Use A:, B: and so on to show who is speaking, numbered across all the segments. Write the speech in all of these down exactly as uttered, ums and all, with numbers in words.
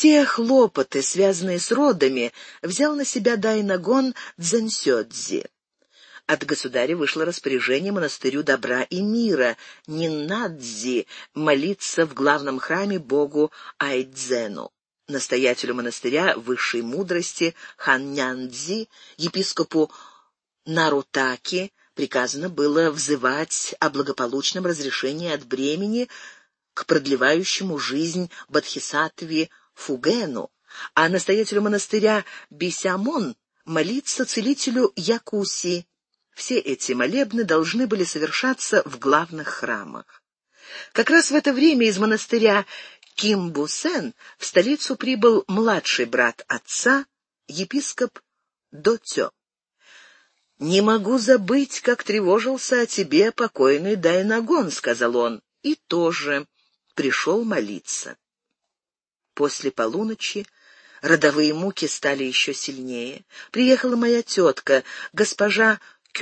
A: Все хлопоты, связанные с родами, взял на себя Дайнагон Дзенсёдзи. От государя вышло распоряжение монастырю добра и мира Ниннадзи молиться в главном храме богу Айдзену. Настоятелю монастыря высшей мудрости Ханнянцзи, епископу Нарутаки, приказано было взывать о благополучном разрешении от бремени к продлевающему жизнь Бодхисаттве Фугену, а настоятелю монастыря Бисямон молиться целителю Якуси. Все эти молебны должны были совершаться в главных храмах. Как раз в это время из монастыря Кимбусен в столицу прибыл младший брат отца, епископ Доцё. «Не могу забыть, как тревожился о тебе покойный Дайнагон», — сказал он, и тоже пришел молиться. После полуночи родовые муки стали еще сильнее. Приехала моя тетка, госпожа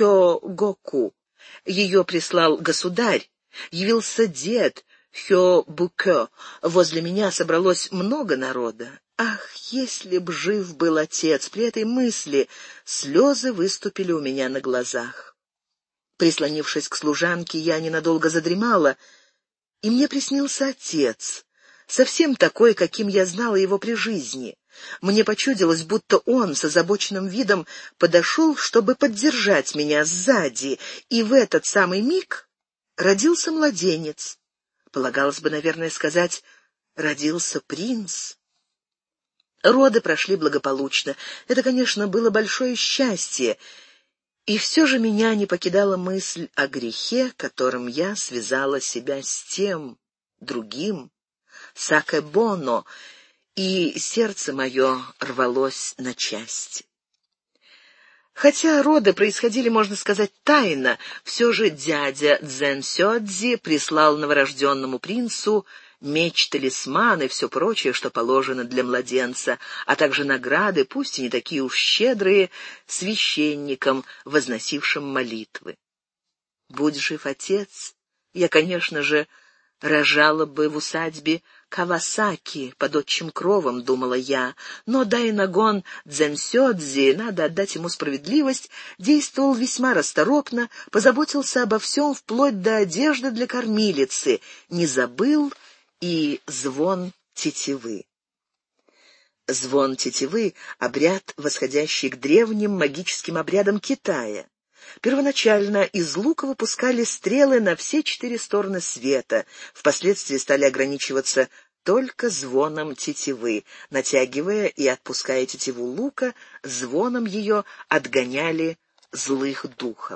A: Кёгоку. Ее прислал государь. Явился дед Хёбукё. Возле меня собралось много народа. Ах, если б жив был отец! При этой мысли слезы выступили у меня на глазах. Прислонившись к служанке, я ненадолго задремала, и мне приснился отец, совсем такой, каким я знала его при жизни. Мне почудилось, будто он с озабоченным видом подошел, чтобы поддержать меня сзади, и в этот самый миг родился младенец. Полагалось бы, наверное, сказать, родился принц. Роды прошли благополучно. Это, конечно, было большое счастье, и все же меня не покидала мысль о грехе, которым я связала себя с тем, другим, Сакэбоно, и сердце мое рвалось на части. Хотя роды происходили, можно сказать, тайно, все же дядя Дзенсёдзи прислал новорожденному принцу меч-талисман и все прочее, что положено для младенца, а также награды, пусть и не такие уж щедрые, священникам, возносившим молитвы. Будь жив отец, я, конечно же, рожала бы в усадьбе Кавасаки под отчим кровом, думала я, но Дайнагон Дзенсёдзи, надо отдать ему справедливость, действовал весьма расторопно, позаботился обо всем вплоть до одежды для кормилицы, не забыл и звон тетивы. Звон тетивы — обряд, восходящий к древним магическим обрядам Китая. Первоначально из лука выпускали стрелы на все четыре стороны света, впоследствии стали ограничиваться только звоном тетивы. Натягивая и отпуская тетиву лука, звоном ее отгоняли злых духов.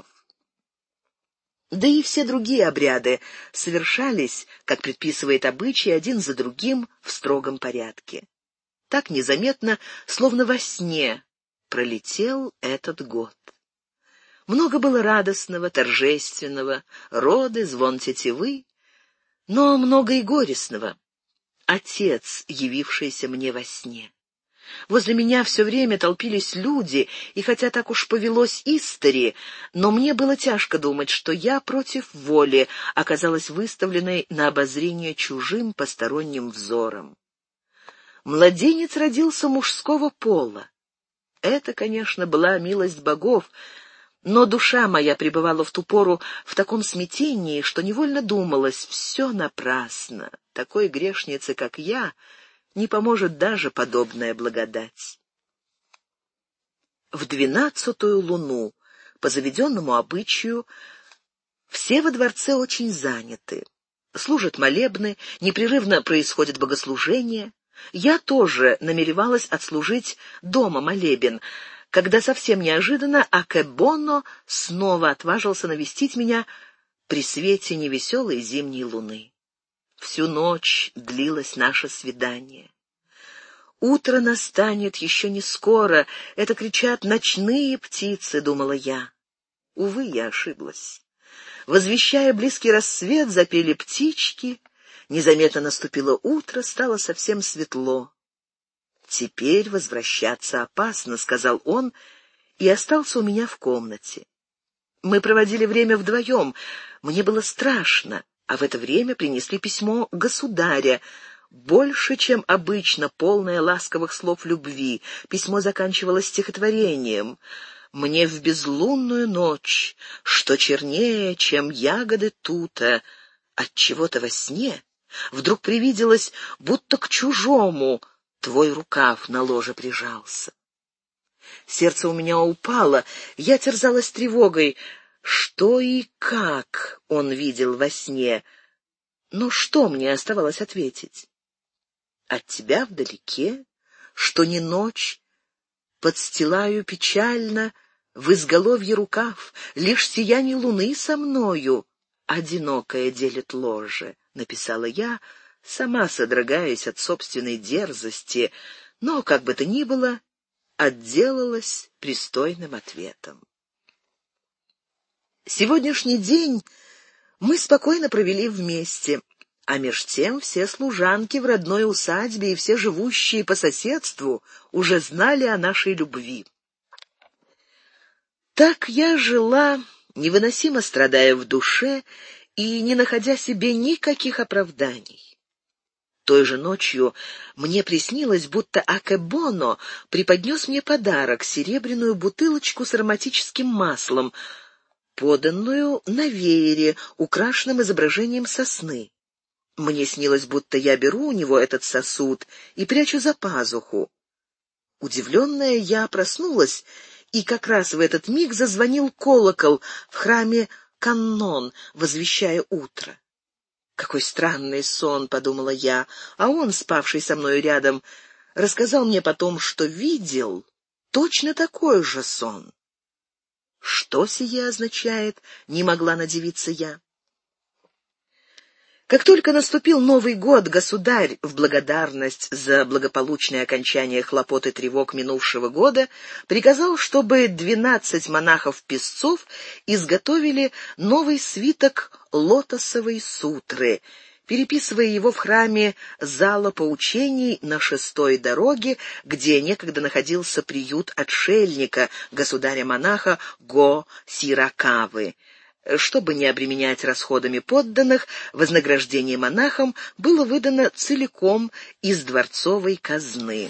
A: Да и все другие обряды совершались, как предписывает обычай, один за другим в строгом порядке. Так незаметно, словно во сне, пролетел этот год. Много было радостного, торжественного, роды, звон тетивы, но много и горестного. Отец, явившийся мне во сне. Возле меня все время толпились люди, и хотя так уж повелось истори, но мне было тяжко думать, что я против воли оказалась выставленной на обозрение чужим посторонним взором. Младенец родился мужского пола. Это, конечно, была милость богов, но душа моя пребывала в ту пору в таком смятении, что невольно думалось: все напрасно. Такой грешнице, как я, не поможет даже подобная благодать. В двенадцатую луну, по заведенному обычаю, все во дворце очень заняты. Служат молебны, непрерывно происходит богослужение. Я тоже намеревалась отслужить дома молебен, когда совсем неожиданно Акэбоно снова отважился навестить меня при свете невеселой зимней луны. Всю ночь длилось наше свидание. «Утро настанет еще не скоро», — это кричат ночные птицы, — думала я. Увы, я ошиблась. Возвещая близкий рассвет, запели птички, незаметно наступило утро, стало совсем светло. «Теперь возвращаться опасно», — сказал он, и остался у меня в комнате. Мы проводили время вдвоем, мне было страшно, а в это время принесли письмо государя, больше, чем обычно, полное ласковых слов любви. Письмо заканчивалось стихотворением: «Мне в безлунную ночь, что чернее, чем ягоды тута, от чего-то во сне вдруг привиделось, будто к чужому твой рукав на ложе прижался». Сердце у меня упало, я терзалась тревогой. Что и как он видел во сне? Но что мне оставалось ответить? От тебя вдалеке, что не ночь, подстилаю печально в изголовье рукав, лишь сияние луны со мною одинокое делит ложе, написала я, сама содрогаясь от собственной дерзости, но, как бы то ни было, отделалась пристойным ответом. Сегодняшний день мы спокойно провели вместе, а меж тем все служанки в родной усадьбе и все живущие по соседству уже знали о нашей любви. Так я жила, невыносимо страдая в душе и не находя себе никаких оправданий. Той же ночью мне приснилось, будто Акебоно преподнес мне подарок — серебряную бутылочку с ароматическим маслом, поданную на веере, украшенном изображением сосны. Мне снилось, будто я беру у него этот сосуд и прячу за пазуху. Удивленная, я проснулась, и как раз в этот миг зазвонил колокол в храме Каннон, возвещая утро. «Какой странный сон», — подумала я, а он, спавший со мной рядом, рассказал мне потом, что видел точно такой же сон. Что сие означает, не могла надивиться я. Как только наступил Новый год, государь, в благодарность за благополучное окончание хлопот и тревог минувшего года, приказал, чтобы двенадцать монахов-песцов изготовили новый свиток лотосовой сутры, переписывая его в храме зала поучений на шестой дороге, где некогда находился приют отшельника, государя-монаха Го-Сиракавы. Чтобы не обременять расходами подданных, вознаграждение монахам было выдано целиком из дворцовой казны.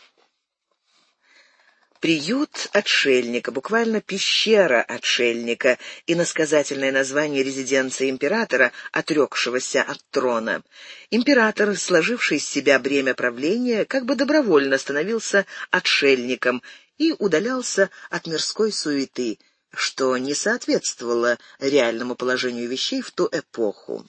A: Приют отшельника, буквально пещера отшельника, иносказательное название резиденции императора, отрекшегося от трона. Император, сложивший с себя бремя правления, как бы добровольно становился отшельником и удалялся от мирской суеты, что не соответствовало реальному положению вещей в ту эпоху.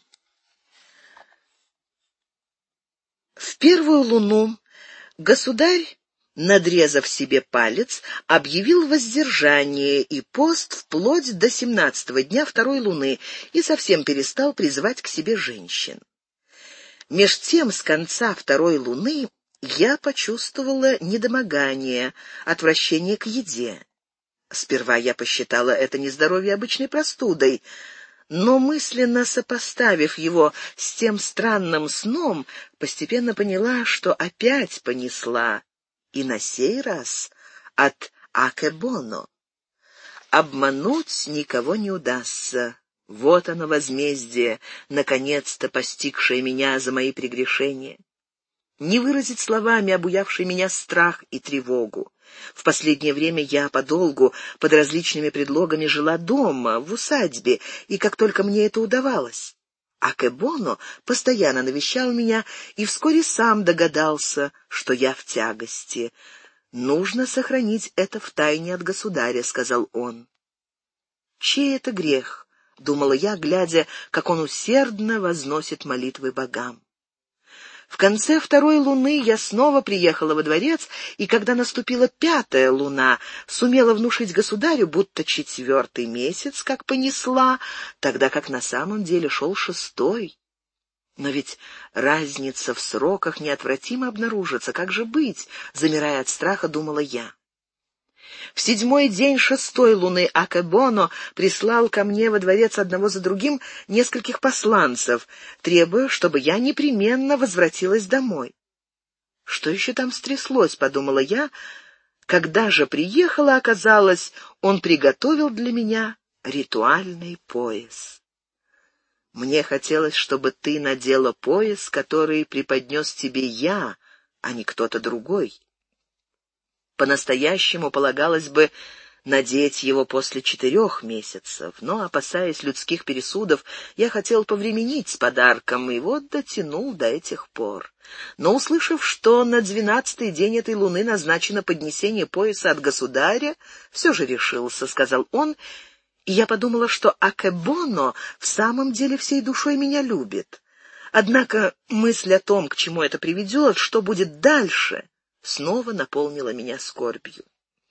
A: В первую луну государь, надрезав себе палец, объявил воздержание и пост вплоть до семнадцатого дня второй луны и совсем перестал призывать к себе женщин. Меж тем, с конца второй луны я почувствовала недомогание, отвращение к еде. Сперва я посчитала это нездоровье обычной простудой, но мысленно сопоставив его с тем странным сном, постепенно поняла, что опять понесла, и на сей раз от Акебоно. Обмануть никого не удастся. Вот оно возмездие, наконец-то постигшее меня за мои прегрешения. Не выразить словами обуявший меня страх и тревогу. В последнее время я подолгу, под различными предлогами, жила дома, в усадьбе, и как только мне это удавалось. Акебоно постоянно навещал меня и вскоре сам догадался, что я в тягости. «Нужно сохранить это в тайне от государя», — сказал он. «Чей это грех?» — думала я, глядя, как он усердно возносит молитвы богам. В конце второй луны я снова приехала во дворец, и когда наступила пятая луна, сумела внушить государю, будто четвертый месяц как понесла, тогда как на самом деле шел шестой. Но ведь разница в сроках неотвратимо обнаружится. Как же быть? Замирая от страха, думала я. В седьмой день шестой луны Акебоно прислал ко мне во дворец одного за другим нескольких посланцев, требуя, чтобы я непременно возвратилась домой. Что еще там стряслось, подумала я. Когда же приехала, оказалось, он приготовил для меня ритуальный пояс. Мне хотелось, чтобы ты надела пояс, который преподнес тебе я, а не кто-то другой. По-настоящему полагалось бы надеть его после четырех месяцев, но, опасаясь людских пересудов, я хотел повременить с подарком, и вот дотянул до этих пор. Но, услышав, что на двенадцатый день этой луны назначено поднесение пояса от государя, все же решился, — сказал он, и я подумала, что Акебоно в самом деле всей душой меня любит. Однако мысль о том, к чему это приведет, что будет дальше, снова наполнила меня скорбью.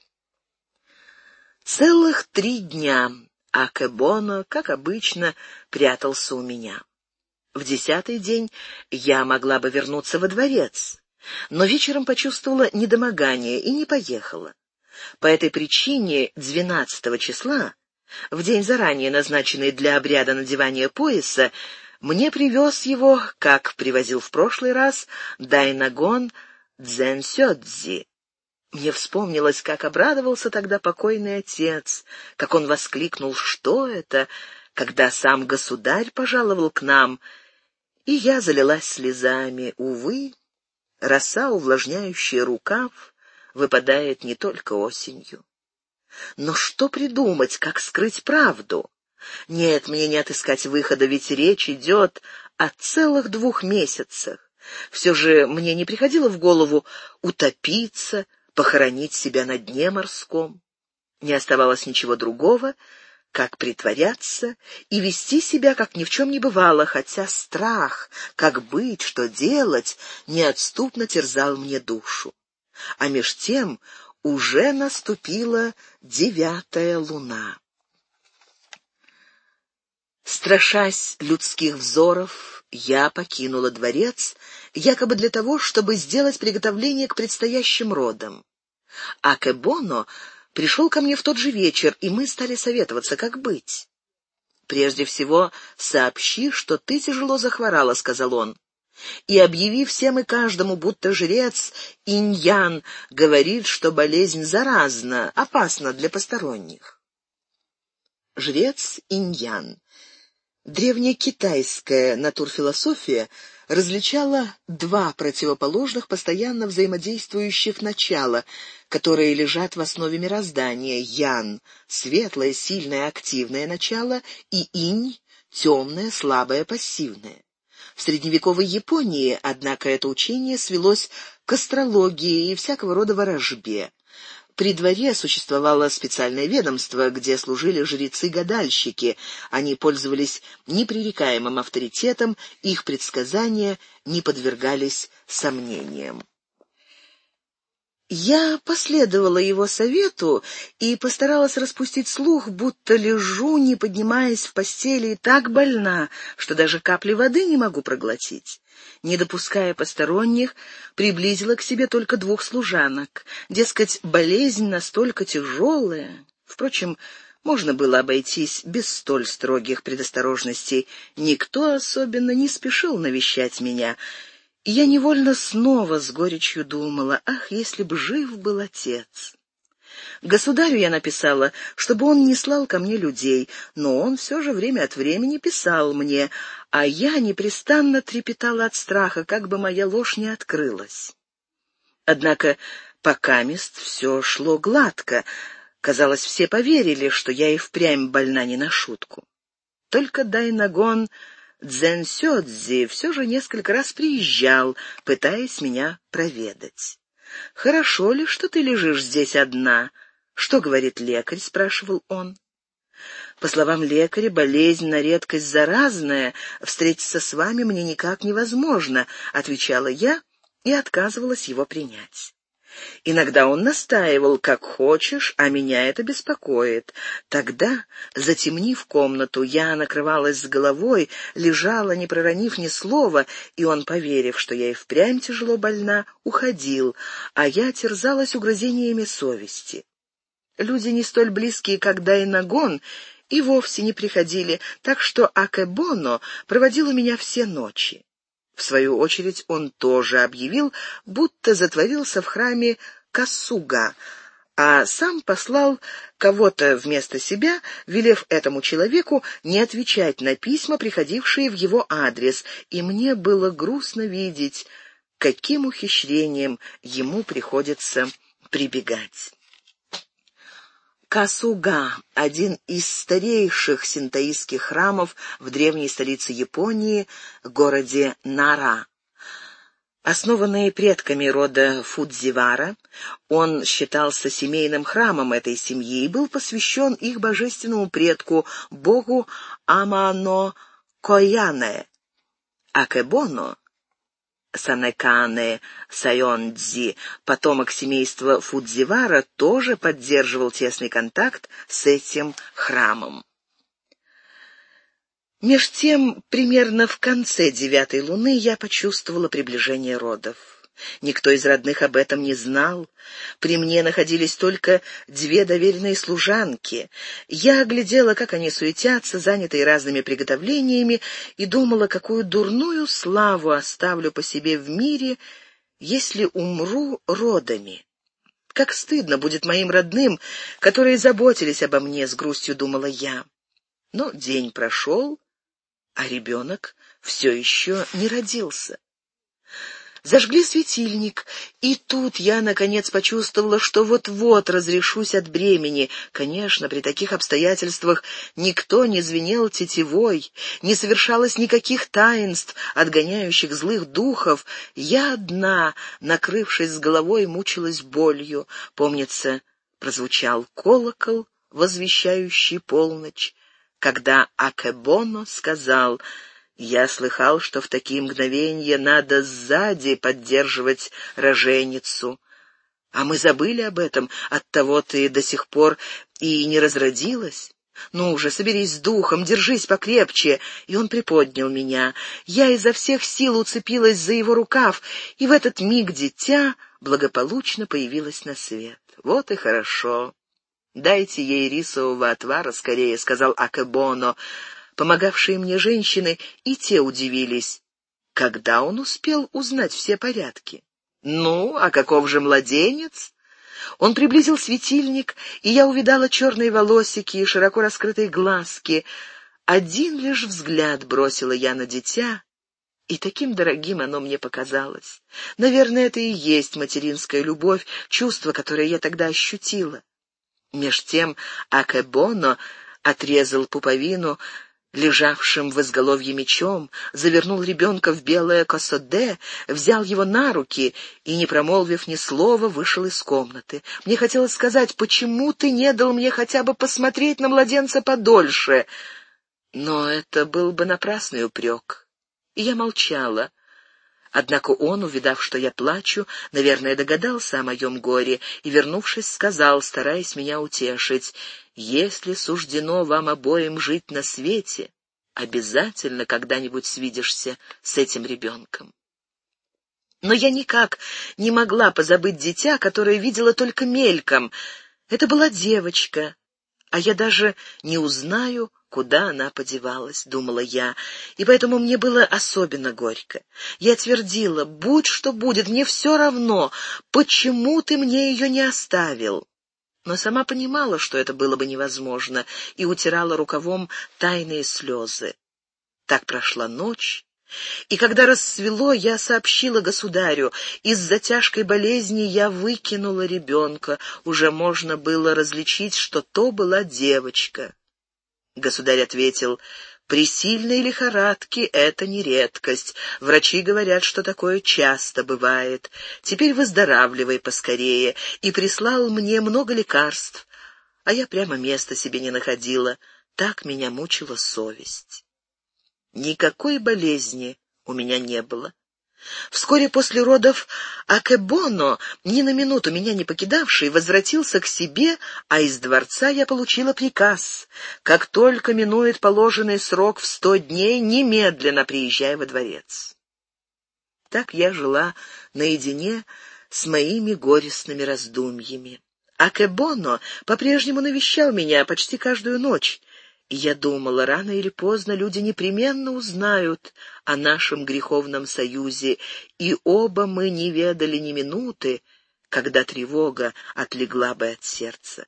A: Целых три дня Акебоно, как обычно, прятался у меня. В десятый день я могла бы вернуться во дворец, но вечером почувствовала недомогание и не поехала. По этой причине двенадцатого числа, в день заранее назначенный для обряда надевания пояса, мне привез его, как привозил в прошлый раз, Дайнагон Дзенсёдзи. Мне вспомнилось, как обрадовался тогда покойный отец, как он воскликнул: «Что это?», когда сам государь пожаловал к нам, и я залилась слезами. Увы, роса, увлажняющая рукав, выпадает не только осенью. Но что придумать, как скрыть правду? Нет, мне не отыскать выхода, ведь речь идет о целых двух месяцах. Все же мне не приходило в голову утопиться, похоронить себя на дне морском. Не оставалось ничего другого, как притворяться и вести себя, как ни в чем не бывало, хотя страх, как быть, что делать, неотступно терзал мне душу. А меж тем уже наступила девятая луна. Страшась людских взоров, я покинула дворец, якобы для того, чтобы сделать приготовление к предстоящим родам. Акебоно пришел ко мне в тот же вечер, и мы стали советоваться, как быть. «Прежде всего, сообщи, что ты тяжело захворала», — сказал он, «и объяви всем и каждому, будто жрец Иньян говорит, что болезнь заразна, опасна для посторонних». Жрец Иньян. Древнекитайская натурфилософия различала два противоположных, постоянно взаимодействующих начала, которые лежат в основе мироздания: ян — светлое, сильное, активное начало, и инь — темное, слабое, пассивное. В средневековой Японии, однако, это учение свелось к астрологии и всякого рода ворожбе. При дворе существовало специальное ведомство, где служили жрецы-гадальщики. Они пользовались непререкаемым авторитетом, их предсказания не подвергались сомнениям. Я последовала его совету и постаралась распустить слух, будто лежу, не поднимаясь в постели, и так больна, что даже капли воды не могу проглотить. Не допуская посторонних, приблизила к себе только двух служанок. Дескать, болезнь настолько тяжелая. Впрочем, можно было обойтись без столь строгих предосторожностей. Никто особенно не спешил навещать меня. И я невольно снова с горечью думала: ах, если б жив был отец! Государю я написала, чтобы он не слал ко мне людей, но он все же время от времени писал мне, а я непрестанно трепетала от страха, как бы моя ложь не открылась. Однако покамест все шло гладко. Казалось, все поверили, что я и впрямь больна не на шутку. Только Дайнагон Дзенсёдзи все же несколько раз приезжал, пытаясь меня проведать. «Хорошо ли, что ты лежишь здесь одна? Что говорит лекарь?» — спрашивал он. «По словам лекаря, болезнь на редкость заразная. Встретиться с вами мне никак невозможно», — отвечала я и отказывалась его принять. Иногда он настаивал: «Как хочешь, а меня это беспокоит». Тогда, затемнив комнату, я накрывалась с головой, лежала, не проронив ни слова, и он, поверив, что я и впрямь тяжело больна, уходил, а я терзалась угрызениями совести. Люди не столь близкие, как Дайнагон, и вовсе не приходили, так что Акебоно проводил у меня все ночи. В свою очередь он тоже объявил, будто затворился в храме Касуга, а сам послал кого-то вместо себя, велев этому человеку не отвечать на письма, приходившие в его адрес, и мне было грустно видеть, каким ухищрением ему приходится прибегать. Касуга — один из старейших синтоистских храмов в древней столице Японии, городе Нара. Основанный предками рода Фудзивара, он считался семейным храмом этой семьи и был посвящен их божественному предку, богу Амано-Кояне. Акебоно Санекане Сайондзи, потомок семейства Фудзивара, тоже поддерживал тесный контакт с этим храмом. Меж тем, примерно в конце девятой луны я почувствовала приближение родов. Никто из родных об этом не знал. При мне находились только две доверенные служанки. Я оглядела, как они суетятся, занятые разными приготовлениями, и думала, какую дурную славу оставлю по себе в мире, если умру родами. Как стыдно будет моим родным, которые заботились обо мне, с грустью думала я. Но день прошел, а ребенок все еще не родился. Зажгли светильник, и тут я, наконец, почувствовала, что вот-вот разрешусь от бремени. Конечно, при таких обстоятельствах никто не звенел тетивой, не совершалось никаких таинств, отгоняющих злых духов. Я одна, накрывшись с головой, мучилась болью. Помнится, прозвучал колокол, возвещающий полночь, когда Акебоно сказал: «Я слыхал, что в такие мгновения надо сзади поддерживать роженицу. А мы забыли об этом, оттого ты до сих пор и не разродилась. Ну уже, соберись с духом, держись покрепче». И он приподнял меня. Я изо всех сил уцепилась за его рукав, и в этот миг дитя благополучно появилось на свет. Вот и хорошо. «Дайте ей рисового отвара скорее», — сказал Акебоно. Помогавшие мне женщины и те удивились. Когда он успел узнать все порядки? «Ну, а каков же младенец?» Он приблизил светильник, и я увидала черные волосики и широко раскрытые глазки. Один лишь взгляд бросила я на дитя, и таким дорогим оно мне показалось. Наверное, это и есть материнская любовь, чувство, которое я тогда ощутила. Меж тем Акебоно отрезал пуповину лежавшим в изголовье мечом, завернул ребенка в белое косоде, взял его на руки и, не промолвив ни слова, вышел из комнаты. Мне хотелось сказать: «Почему ты не дал мне хотя бы посмотреть на младенца подольше?» Но это был бы напрасный упрек, и я молчала. Однако он, увидав, что я плачу, наверное, догадался о моем горе и, вернувшись, сказал, стараясь меня утешить: «Если суждено вам обоим жить на свете, обязательно когда-нибудь свидишься с этим ребенком». Но я никак не могла позабыть дитя, которое видела только мельком. Это была девочка, а я даже не узнаю, куда она подевалась, думала я, и поэтому мне было особенно горько. Я твердила: «Будь что будет, мне все равно, почему ты мне ее не оставил?» Но сама понимала, что это было бы невозможно, и утирала рукавом тайные слезы. Так прошла ночь, и когда рассвело, я сообщила государю: из-за тяжкой болезни я выкинула ребенка, уже можно было различить, что то была девочка. Государь ответил: «При сильной лихорадке это не редкость. Врачи говорят, что такое часто бывает. Теперь выздоравливай поскорее», и прислал мне много лекарств, а я прямо места себе не находила. Так меня мучила совесть. Никакой болезни у меня не было. Вскоре после родов Акебоно, ни на минуту меня не покидавший, возвратился к себе, а из дворца я получила приказ: как только минует положенный срок в сто дней, немедленно приезжай во дворец. Так я жила наедине с моими горестными раздумьями. Акебоно по-прежнему навещал меня почти каждую ночь, и я думала, рано или поздно люди непременно узнают о нашем греховном союзе, и оба мы не ведали ни минуты, когда тревога отлегла бы от сердца.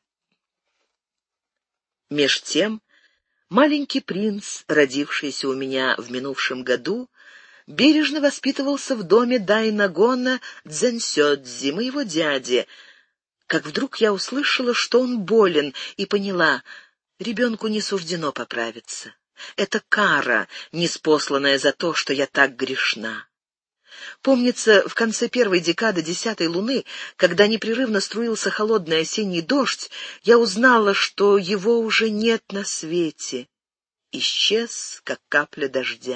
A: Меж тем маленький принц, родившийся у меня в минувшем году, бережно воспитывался в доме Дайнагона Дзэнсёдзи, моего дяди, как вдруг я услышала, что он болен, и поняла, ребенку не суждено поправиться. Это кара, ниспосланная за то, что я так грешна. Помнится, в конце первой декады десятой луны, когда непрерывно струился холодный осенний дождь, я узнала, что его уже нет на свете. Исчез, как капля дождя.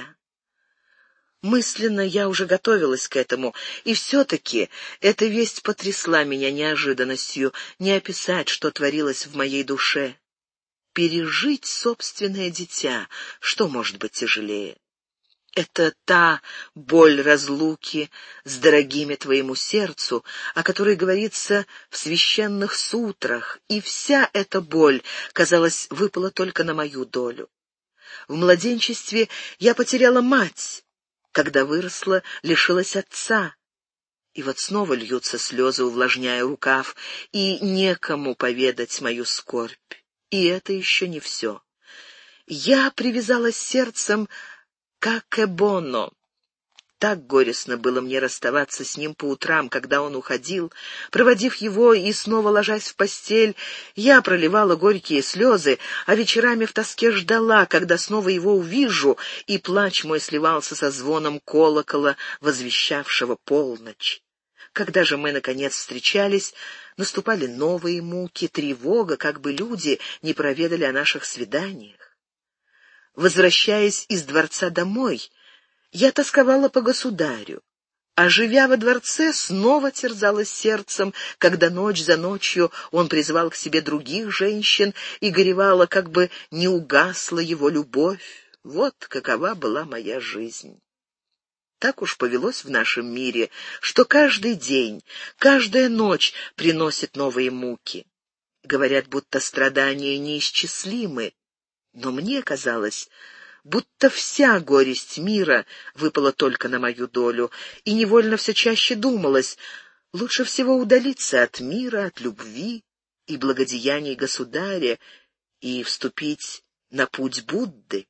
A: Мысленно я уже готовилась к этому, и все-таки эта весть потрясла меня неожиданностью, не описать, что творилось в моей душе. Пережить собственное дитя, что может быть тяжелее? Это та боль разлуки с дорогими твоему сердцу, о которой говорится в священных сутрах, и вся эта боль, казалось, выпала только на мою долю. В младенчестве я потеряла мать, когда выросла, лишилась отца. И вот снова льются слезы, увлажняя рукав, и некому поведать мою скорбь. И это еще не все. Я привязалась сердцем к Акебоно. Так горестно было мне расставаться с ним по утрам, когда он уходил. Проводив его и снова ложась в постель, я проливала горькие слезы, а вечерами в тоске ждала, когда снова его увижу, и плач мой сливался со звоном колокола, возвещавшего полночь. Когда же мы, наконец, встречались, наступали новые муки, тревога, как бы люди не проведали о наших свиданиях. Возвращаясь из дворца домой, я тосковала по государю, а, живя во дворце, снова терзалась сердцем, когда ночь за ночью он призывал к себе других женщин и горевала, как бы не угасла его любовь. Вот какова была моя жизнь. Так уж повелось в нашем мире, что каждый день, каждая ночь приносит новые муки. Говорят, будто страдания неисчислимы, но мне казалось, будто вся горесть мира выпала только на мою долю, и невольно все чаще думалось, лучше всего удалиться от мира, от любви и благодеяний государя и вступить на путь Будды.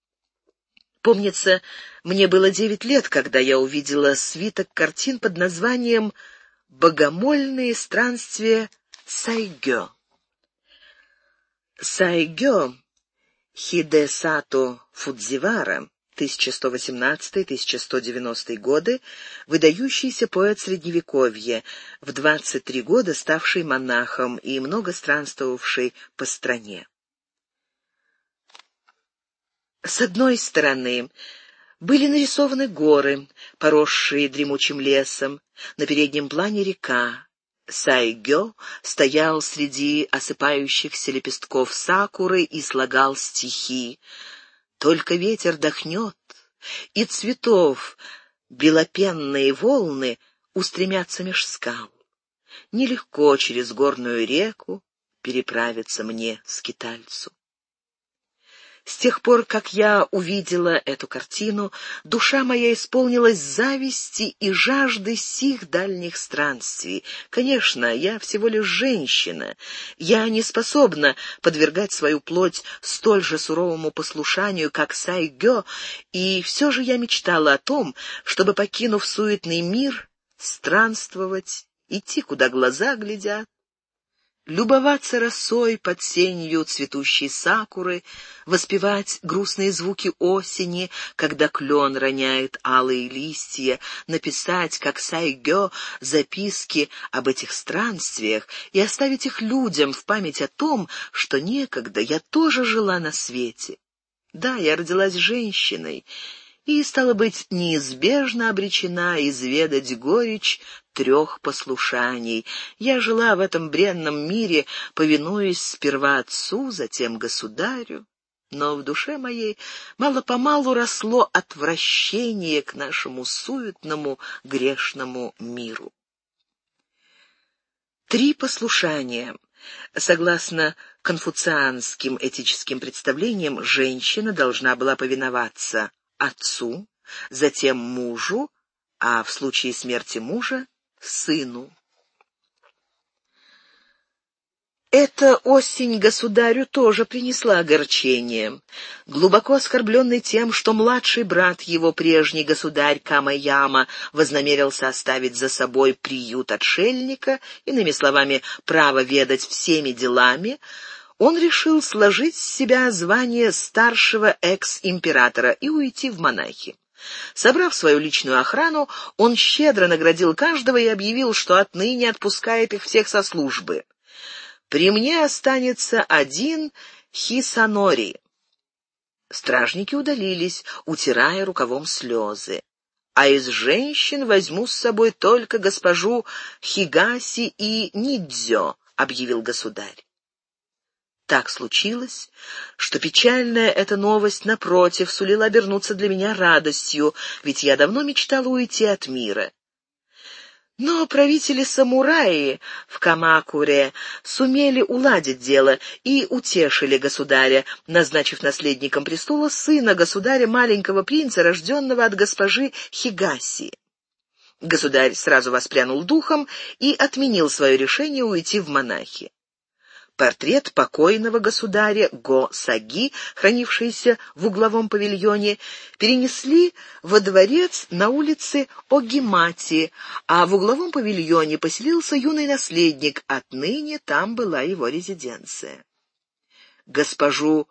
A: Помнится, мне было девять лет, когда я увидела свиток картин под названием «Богомольные странствия Сайгё». Сайгё Хидесато Фудзивара, тысяча сто восемнадцатый — тысяча сто девяностый годы, выдающийся поэт Средневековья, в двадцать три года ставший монахом и много странствовавший по стране. С одной стороны были нарисованы горы, поросшие дремучим лесом, на переднем плане река. Сайгё стоял среди осыпающихся лепестков сакуры и слагал стихи. Только ветер дохнет, и цветов белопенные волны устремятся меж скал. Нелегко через горную реку переправиться мне, скитальцу. С тех пор, как я увидела эту картину, душа моя исполнилась зависти и жажды сих дальних странствий. Конечно, я всего лишь женщина, я не способна подвергать свою плоть столь же суровому послушанию, как Сайгё, и все же я мечтала о том, чтобы, покинув суетный мир, странствовать, идти, куда глаза глядят, любоваться росой под сенью цветущей сакуры, воспевать грустные звуки осени, когда клен роняет алые листья, написать, как Сайгё, записки об этих странствиях и оставить их людям в память о том, что некогда я тоже жила на свете. Да, я родилась женщиной и, стало быть, неизбежно обречена изведать горечь трех послушаний. Я жила в этом бренном мире, повинуясь сперва отцу, затем государю, но в душе моей мало-помалу росло отвращение к нашему суетному грешному миру. Три послушания. Согласно конфуцианским этическим представлениям, женщина должна была повиноваться отцу, затем мужу, а в случае смерти мужа — сыну. Эта осень государю тоже принесла огорчение. Глубоко оскорбленный тем, что младший брат его, прежний государь Камаяма, вознамерился оставить за собой приют отшельника, иными словами, право ведать всеми делами, он решил сложить с себя звание старшего экс-императора и уйти в монахи. Собрав свою личную охрану, он щедро наградил каждого и объявил, что отныне отпускает их всех со службы. «При мне останется один Хисанори». Стражники удалились, утирая рукавом слезы. «А из женщин возьму с собой только госпожу Хигаси и Нидзё», — объявил государь. Так случилось, что печальная эта новость, напротив, сулила обернуться для меня радостью, ведь я давно мечтала уйти от мира. Но правители-самураи в Камакуре сумели уладить дело и утешили государя, назначив наследником престола сына государя, маленького принца, рожденного от госпожи Хигаси. Государь сразу воспрянул духом и отменил свое решение уйти в монахи. Портрет покойного государя Го-Саги, хранившийся в угловом павильоне, перенесли во дворец на улице Огимати, а в угловом павильоне поселился юный наследник, отныне там была его резиденция. Госпожу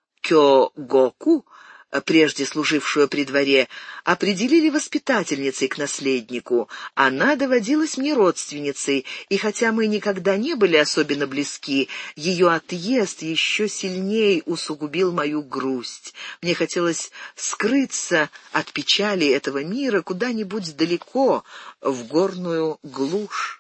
A: Кёгоку, прежде служившую при дворе, определили воспитательницей к наследнику. Она доводилась мне родственницей, и хотя мы никогда не были особенно близки, ее отъезд еще сильнее усугубил мою грусть. Мне хотелось скрыться от печали этого мира куда-нибудь далеко, в горную глушь.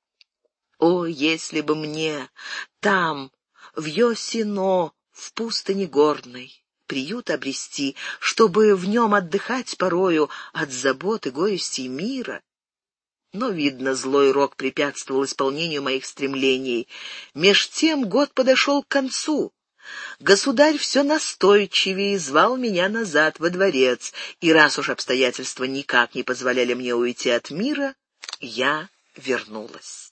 A: О, если бы мне там, в Йосино, в пустыне горной, приют обрести, чтобы в нем отдыхать порою от забот и горестей мира. Но, видно, злой рок препятствовал исполнению моих стремлений. Меж тем год подошел к концу. Государь все настойчивее звал меня назад во дворец, и раз уж обстоятельства никак не позволяли мне уйти от мира, я вернулась.